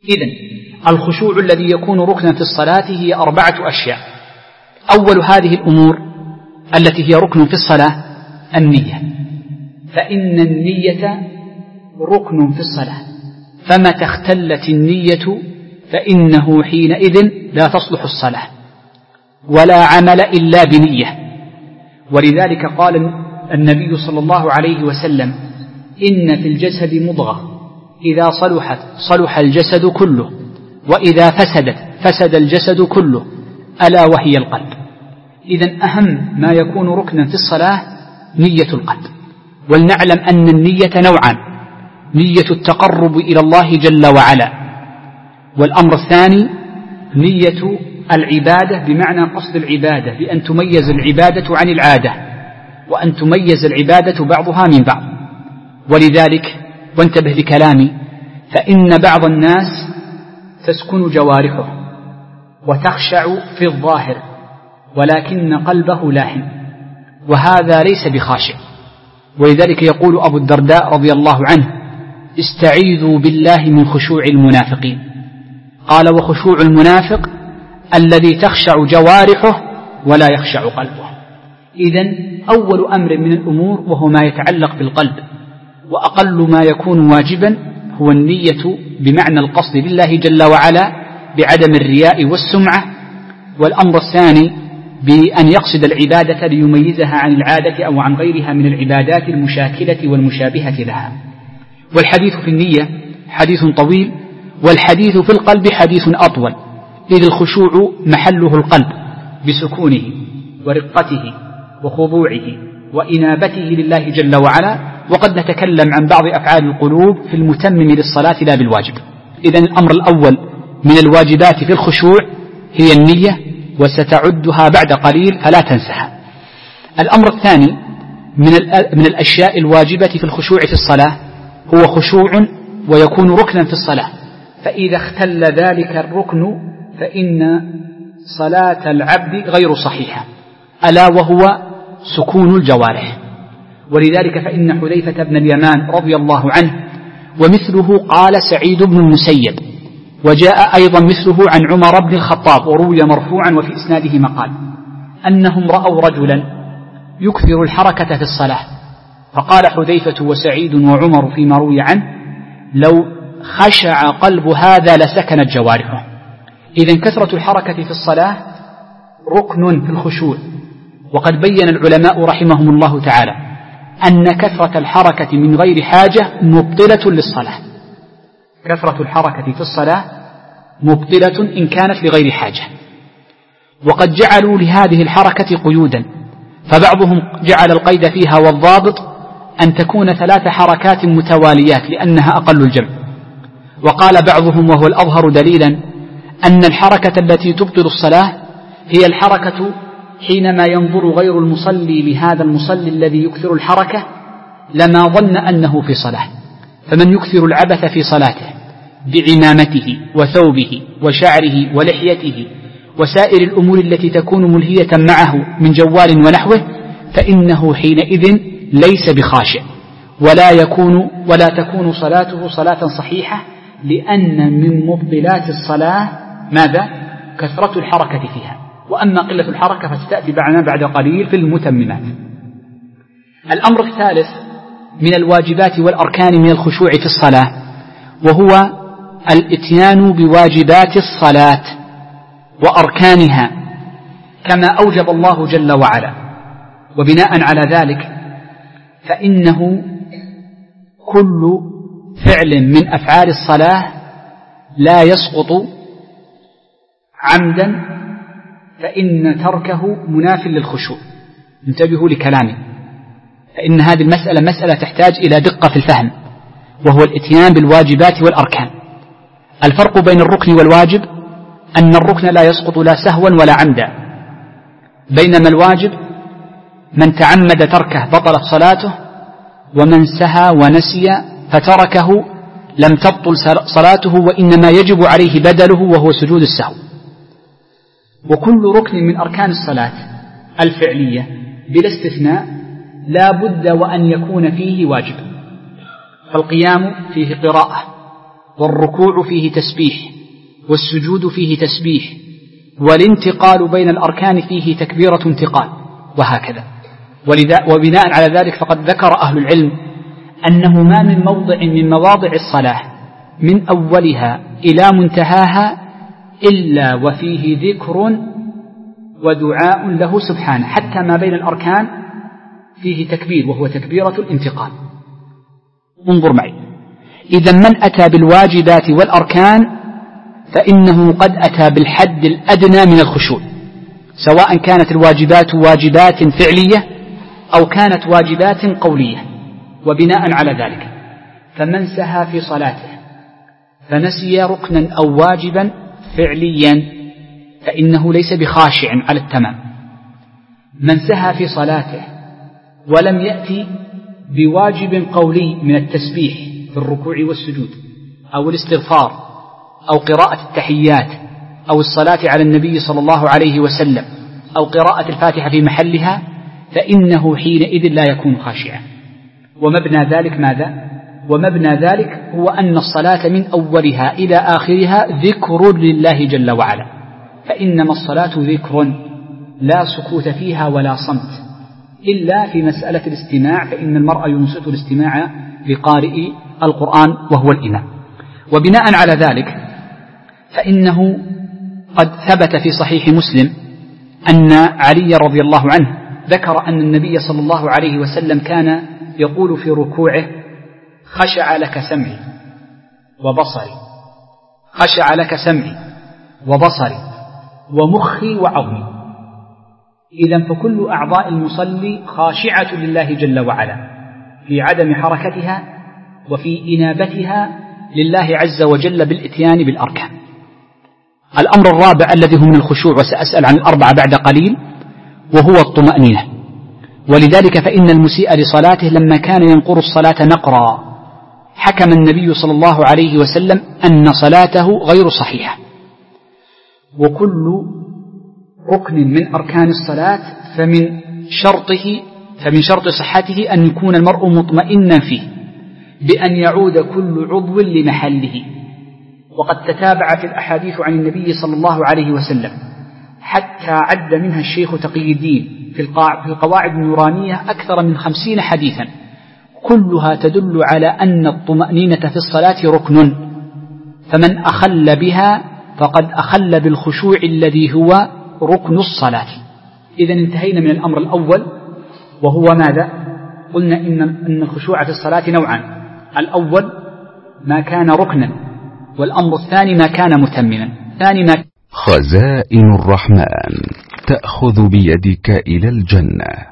إذن الخشوع الذي يكون ركنا في الصلاة هي 4 أشياء. أول هذه الأمور التي هي ركن في الصلاة النية، فإن النية ركن في الصلاة، فمتى اختلت النية فإنه حينئذ لا تصلح الصلاة ولا عمل إلا بنية. ولذلك قال النبي صلى الله عليه وسلم: إن في الجسد مضغة إذا صلحت صلح الجسد كله، وإذا فسدت فسد الجسد كله، ألا وهي القلب. إذن أهم ما يكون ركنا في الصلاة نية القلب. ولنعلم أن النية نوعان: نية التقرب إلى الله جل وعلا، والأمر الثاني نية العبادة بمعنى قصد العبادة، بأن تميز العبادة عن العادة، وأن تميز العبادة بعضها من بعض. ولذلك وانتبه لكلامي، فإن بعض الناس تسكن جوارحه وتخشع في الظاهر ولكن قلبه لاهٍ، وهذا ليس بخاشع. ولذلك يقول أبو الدرداء رضي الله عنه: استعيذوا بالله من خشوع المنافقين. قال: وخشوع المنافق الذي تخشع جوارحه ولا يخشع قلبه. إذن أول أمر من الأمور وهو ما يتعلق بالقلب، وأقل ما يكون واجبا هو النية بمعنى القصد لله جل وعلا بعدم الرياء والسمعة. والأمر الثاني بأن يقصد العبادة ليميزها عن العادة أو عن غيرها من العبادات المشاكلة والمشابهة لها. والحديث في النية حديث طويل، والحديث في القلب حديث أطول، إذ الخشوع محله القلب بسكونه ورقته وخضوعه وإنابته لله جل وعلا. وقد نتكلم عن بعض أفعال القلوب في المتمم للصلاة لا بالواجب. إذن الأمر الأول من الواجبات في الخشوع هي النية، وستعدها بعد قليل فلا تنسها. الأمر الثاني من الأشياء الواجبة في الخشوع في الصلاة هو خشوع ويكون ركنا في الصلاة، فإذا اختل ذلك الركن فإن صلاة العبد غير صحيحة، ألا وهو سكون الجوارح. ولذلك فإن حذيفة بن اليمان رضي الله عنه ومثله قال سعيد بن المسيب، وجاء أيضا مثله عن عمر بن الخطاب، وروي مرفوعا وفي إسناده مقال، أنهم رأوا رجلا يكثر الحركة في الصلاة، فقال حذيفة وسعيد وعمر فيما روي عنه: لو خشع قلب هذا لسكنت جوارحه. إذن كثرة الحركة في الصلاة ركن في الخشوع. وقد بين العلماء رحمهم الله تعالى أن كثرة الحركة من غير حاجة مبطلة للصلاة. كثرة الحركة في الصلاة مبطلة إن كانت لغير حاجة. وقد جعلوا لهذه الحركة قيودا، فبعضهم جعل القيد فيها والضابط أن تكون 3 حركات متواليات لأنها أقل الجمع. وقال بعضهم وهو الأظهر دليلا أن الحركة التي تبطل الصلاة هي الحركة حينما ينظر غير المصلي لهذا المصلي الذي يكثر الحركة لما ظن أنه في صلاة. فمن يكثر العبث في صلاته بعمامته وثوبه وشعره ولحيته وسائر الأمور التي تكون ملهية معه من جوال ونحوه، فإنه حينئذ ليس بخاشع ولا تكون صلاته صلاة صحيحة، لأن من مبطلات الصلاة ماذا؟ كثرة الحركة فيها. وأما قلة الحركة فستأتي بعد قليل في المتممات. الأمر الثالث من الواجبات والأركان من الخشوع في الصلاة وهو الإتيان بواجبات الصلاة وأركانها كما أوجب الله جل وعلا. وبناء على ذلك فإنه كل فعل من أفعال الصلاة لا يسقط عمدا فإن تركه مناف للخشوع. انتبهوا لكلامي، فإن هذه المسألة مسألة تحتاج إلى دقة في الفهم، وهو الإتيان بالواجبات والأركان. الفرق بين الركن والواجب أن الركن لا يسقط لا سهوا ولا عمدا، بينما الواجب من تعمد تركه بطلت صلاته، ومن سهى ونسي فتركه لم تبطل صلاته، وإنما يجب عليه بدله وهو سجود السهو. وكل ركن من أركان الصلاة الفعلية بلا استثناء لا بد وأن يكون فيه واجب. فالقيام فيه قراءة، والركوع فيه تسبيح، والسجود فيه تسبيح، والانتقال بين الأركان فيه تكبيرة انتقال، وهكذا. وبناء على ذلك فقد ذكر أهل العلم أنه ما من موضع من مواضع الصلاة من أولها إلى منتهاها إلا وفيه ذكر ودعاء له سبحانه، حتى ما بين الأركان فيه تكبير وهو تكبيرة الانتقال. انظر معي، إذا من أتى بالواجبات والأركان فإنه قد أتى بالحد الأدنى من الخشوع، سواء كانت الواجبات واجبات فعلية أو كانت واجبات قولية. وبناء على ذلك فمن سهى في صلاته فنسي ركنا أو واجبا فعليا فإنه ليس بخاشع على التمام. من سهى في صلاته ولم يأتي بواجب قولي من التسبيح في الركوع والسجود أو الاستغفار أو قراءة التحيات أو الصلاة على النبي صلى الله عليه وسلم أو قراءة الفاتحة في محلها فإنه حينئذ لا يكون خاشعا. ومبنى ذلك ماذا؟ ومبنى ذلك هو أن الصلاة من أولها إلى آخرها ذكر لله جل وعلا، فإنما الصلاة ذكر لا سكوت فيها ولا صمت، إلا في مسألة الاستماع، فإن المرء ينصت الاستماع لقارئ القرآن وهو الإمام. وبناء على ذلك فإنه قد ثبت في صحيح مسلم أن علي رضي الله عنه ذكر أن النبي صلى الله عليه وسلم كان يقول في ركوعه: خشع لك سمعي وبصري، خشع لك سمعي وبصري ومخي وعظمي. إذن فكل أعضاء المصلي خاشعة لله جل وعلا في عدم حركتها وفي إنابتها لله عز وجل بالإتيان بالأركان. الأمر الرابع الذي هو من الخشوع، وسأسأل عن الأربعة بعد قليل، وهو الطمأنينة. ولذلك فإن المسيء لصلاته لما كان ينقر الصلاة نقرا حكم النبي صلى الله عليه وسلم أن صلاته غير صحيحة. وكل ركن من أركان الصلاة فمن شرط صحته أن يكون المرء مطمئنا فيه بأن يعود كل عضو لمحله. وقد تتابعت الأحاديث عن النبي صلى الله عليه وسلم حتى عد منها الشيخ تقي الدين في القواعد النورانية أكثر من 50 حديثا، كلها تدل على أن الطمأنينة في الصلاة ركن، فمن أخل بها فقد أخل بالخشوع الذي هو ركن الصلاة. إذن انتهينا من الأمر الأول، وهو ماذا؟ قلنا إن الخشوع في الصلاة نوعان: الأول ما كان ركنا، والأمر الثاني ما كان متمما. خزائن الرحمن تأخذ بيدك إلى الجنة.